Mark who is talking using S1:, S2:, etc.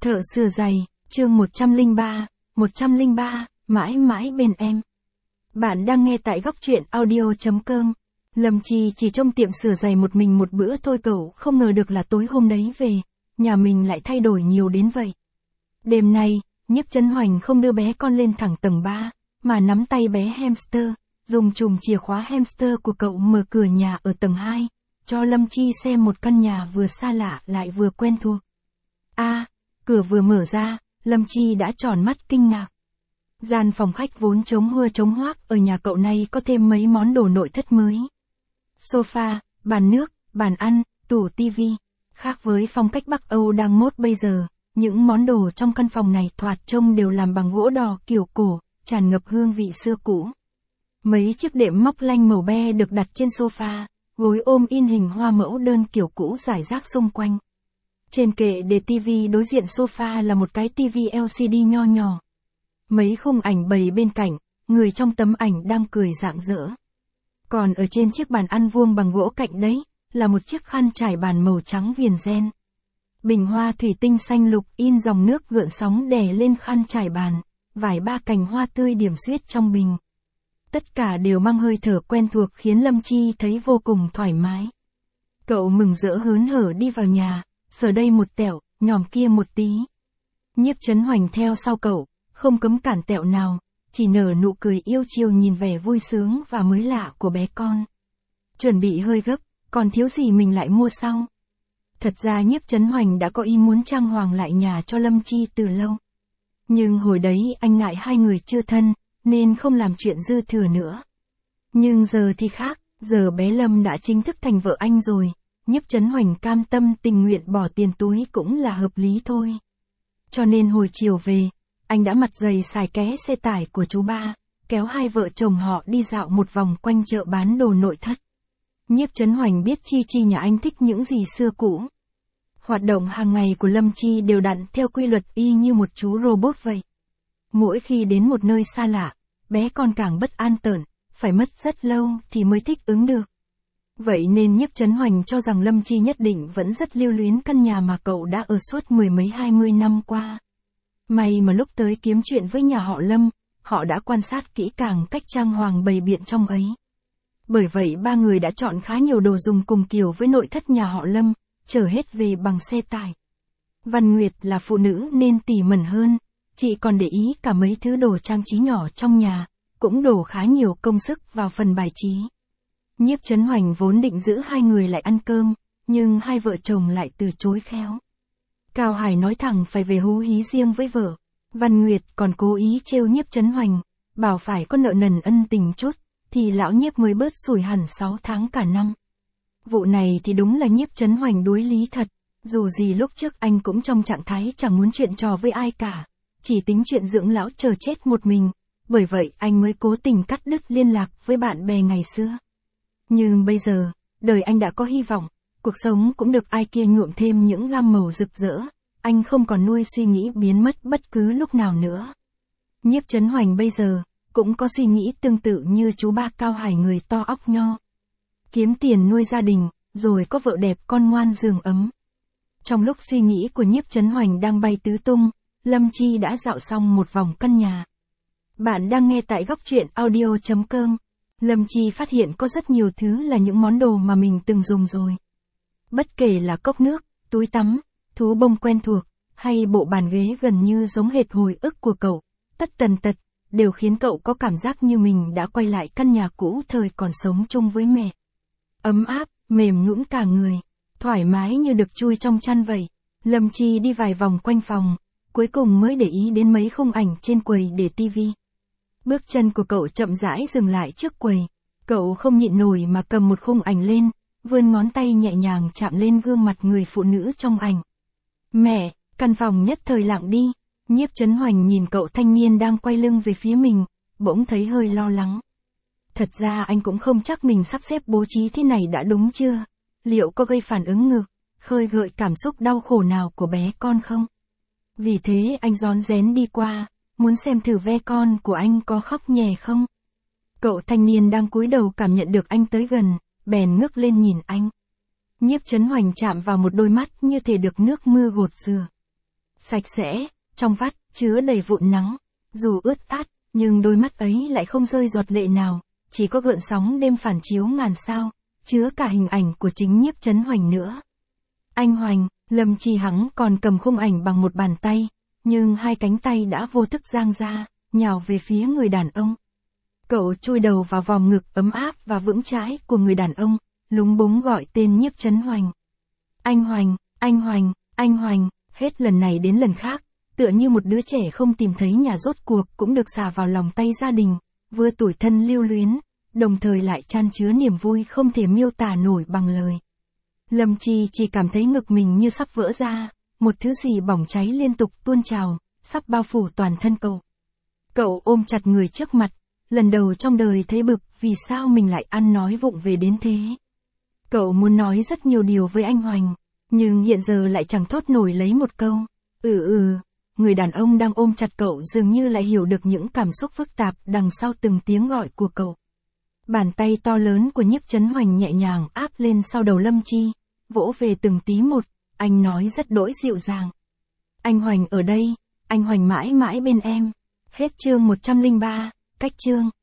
S1: Thợ sửa giày, chương 103, mãi mãi bên em. Bạn đang nghe tại góc truyện audio.com. Lâm Chi chỉ trong tiệm sửa giày một mình một bữa thôi, cậu không ngờ được là tối hôm đấy về, nhà mình lại thay đổi nhiều đến vậy. Đêm nay, Nhiếp Chấn Hoành không đưa bé con lên thẳng tầng 3, mà nắm tay bé hamster, dùng chùm chìa khóa hamster của cậu mở cửa nhà ở tầng 2, cho Lâm Chi xem một căn nhà vừa xa lạ lại vừa quen thuộc. Cửa vừa mở ra, Lâm Chi đã tròn mắt kinh ngạc. Gian phòng khách vốn trống hua trống hoác ở nhà cậu này có thêm mấy món đồ nội thất mới. Sofa, bàn nước, bàn ăn, tủ tivi. Khác với phong cách Bắc Âu đang mốt bây giờ, những món đồ trong căn phòng này thoạt trông đều làm bằng gỗ đỏ kiểu cổ, tràn ngập hương vị xưa cũ. Mấy chiếc đệm móc lanh màu be được đặt trên sofa, gối ôm in hình hoa mẫu đơn kiểu cũ rải rác xung quanh. Trên kệ để tivi đối diện sofa là một cái tivi LCD nho nhỏ. Mấy khung ảnh bày bên cạnh, người trong tấm ảnh đang cười rạng rỡ. Còn ở trên chiếc bàn ăn vuông bằng gỗ cạnh đấy, là một chiếc khăn trải bàn màu trắng viền ren. Bình hoa thủy tinh xanh lục in dòng nước gợn sóng đè lên khăn trải bàn, vài ba cành hoa tươi điểm xuyết trong bình. Tất cả đều mang hơi thở quen thuộc khiến Lâm Chi thấy vô cùng thoải mái. Cậu mừng rỡ hớn hở đi vào nhà, sờ đây một tẹo, nhòm kia một tí. Nhiếp Chấn Hoành theo sau cậu, không cấm cản tẹo nào, chỉ nở nụ cười yêu chiều nhìn vẻ vui sướng và mới lạ của bé con. Chuẩn bị hơi gấp, còn thiếu gì mình lại mua sau. Thật ra Nhiếp Chấn Hoành đã có ý muốn trang hoàng lại nhà cho Lâm Chi từ lâu. Nhưng hồi đấy anh ngại hai người chưa thân, nên không làm chuyện dư thừa nữa. Nhưng giờ thì khác, giờ bé Lâm đã chính thức thành vợ anh rồi. Nhiếp Chấn Hoành cam tâm tình nguyện bỏ tiền túi cũng là hợp lý thôi. Cho nên hồi chiều về, anh đã mặt dày xài ké xe tải của chú ba, kéo hai vợ chồng họ đi dạo một vòng quanh chợ bán đồ nội thất. Nhiếp Chấn Hoành biết Chi nhà anh thích những gì xưa cũ. Hoạt động hàng ngày của Lâm Chi đều đặn theo quy luật y như một chú robot vậy. Mỗi khi đến một nơi xa lạ, bé con càng bất an tởn, phải mất rất lâu thì mới thích ứng được. Vậy nên Nhiếp Chấn Hoành cho rằng Lâm Chi nhất định vẫn rất lưu luyến căn nhà mà cậu đã ở suốt 10 mấy 20 năm qua. May mà lúc tới kiếm chuyện với nhà họ Lâm, họ đã quan sát kỹ càng cách trang hoàng bày biện trong ấy. Bởi vậy ba người đã chọn khá nhiều đồ dùng cùng kiểu với nội thất nhà họ Lâm, chở hết về bằng xe tải. Văn Nguyệt là phụ nữ nên tỉ mẩn hơn, chị còn để ý cả mấy thứ đồ trang trí nhỏ trong nhà, cũng đổ khá nhiều công sức vào phần bài trí. Nhiếp Chấn Hoành vốn định giữ hai người lại ăn cơm, nhưng hai vợ chồng lại từ chối khéo. Cao Hải nói thẳng phải về hú hí riêng với vợ. Văn Nguyệt còn cố ý trêu Nhiếp Chấn Hoành, bảo phải có nợ nần ân tình chút, thì lão Nhiếp mới bớt sủi hẳn 6 tháng cả năm. Vụ này thì đúng là Nhiếp Chấn Hoành đối lý thật, dù gì lúc trước anh cũng trong trạng thái chẳng muốn chuyện trò với ai cả, chỉ tính chuyện dưỡng lão chờ chết một mình, bởi vậy anh mới cố tình cắt đứt liên lạc với bạn bè ngày xưa. Nhưng bây giờ, đời anh đã có hy vọng, cuộc sống cũng được ai kia nhuộm thêm những gam màu rực rỡ, anh không còn nuôi suy nghĩ biến mất bất cứ lúc nào nữa. Nhiếp Chấn Hoành bây giờ, cũng có suy nghĩ tương tự như chú ba Cao Hải người to óc nho. Kiếm tiền nuôi gia đình, rồi có vợ đẹp con ngoan giường ấm. Trong lúc suy nghĩ của Nhiếp Chấn Hoành đang bay tứ tung, Lâm Chi đã dạo xong một vòng căn nhà. Bạn đang nghe tại góc truyện audio.com. Lâm Chi phát hiện có rất nhiều thứ là những món đồ mà mình từng dùng rồi. Bất kể là cốc nước, túi tắm, thú bông quen thuộc, hay bộ bàn ghế gần như giống hệt hồi ức của cậu, tất tần tật, đều khiến cậu có cảm giác như mình đã quay lại căn nhà cũ thời còn sống chung với mẹ. Ấm áp, mềm nhũn cả người, thoải mái như được chui trong chăn vậy. Lâm Chi đi vài vòng quanh phòng, cuối cùng mới để ý đến mấy khung ảnh trên quầy để tivi. Bước chân của cậu chậm rãi dừng lại trước quầy. Cậu không nhịn nổi mà cầm một khung ảnh lên, vươn ngón tay nhẹ nhàng chạm lên gương mặt người phụ nữ trong ảnh. Mẹ, căn phòng nhất thời lặng đi. Nhiếp Chấn Hoành nhìn cậu thanh niên đang quay lưng về phía mình, bỗng thấy hơi lo lắng. Thật ra anh cũng không chắc mình sắp xếp bố trí thế này đã đúng chưa? Liệu có gây phản ứng ngược, khơi gợi cảm xúc đau khổ nào của bé con không? Vì thế anh rón rén đi qua, muốn xem thử ve con của anh có khóc nhè không. Cậu thanh niên đang cúi đầu cảm nhận được anh tới gần, bèn ngước lên nhìn anh. Nhiếp Chấn Hoành chạm vào một đôi mắt như thể được nước mưa gột rửa. Sạch sẽ, trong vắt, chứa đầy vụn nắng. Dù ướt át, nhưng đôi mắt ấy lại không rơi giọt lệ nào, chỉ có gợn sóng đêm phản chiếu ngàn sao, chứa cả hình ảnh của chính Nhiếp Chấn Hoành nữa. Anh Hoành, Lâm Chi Hắng còn cầm khung ảnh bằng một bàn tay, nhưng hai cánh tay đã vô thức giang ra, nhào về phía người đàn ông. Cậu chui đầu vào vòng ngực ấm áp và vững chãi của người đàn ông, lúng búng gọi tên Nhiếp Chấn Hoành. Anh Hoành, anh Hoành, anh Hoành, hết lần này đến lần khác, tựa như một đứa trẻ không tìm thấy nhà rốt cuộc cũng được xả vào lòng tay gia đình, vừa tủi thân lưu luyến, đồng thời lại chan chứa niềm vui không thể miêu tả nổi bằng lời. Lâm Chi chỉ cảm thấy ngực mình như sắp vỡ ra, một thứ gì bỏng cháy liên tục tuôn trào, sắp bao phủ toàn thân cậu. Cậu ôm chặt người trước mặt, lần đầu trong đời thấy bực vì sao mình lại ăn nói vụng về đến thế. Cậu muốn nói rất nhiều điều với anh Hoành, nhưng hiện giờ lại chẳng thốt nổi lấy một câu. Người đàn ông đang ôm chặt cậu dường như lại hiểu được những cảm xúc phức tạp đằng sau từng tiếng gọi của cậu. Bàn tay to lớn của Nhiếp Chấn Hoành nhẹ nhàng áp lên sau đầu Lâm Chi, vỗ về từng tí một, anh nói rất đỗi dịu dàng. Anh Hoành ở đây, anh Hoành mãi mãi bên em. Hết chương 103, cách chương.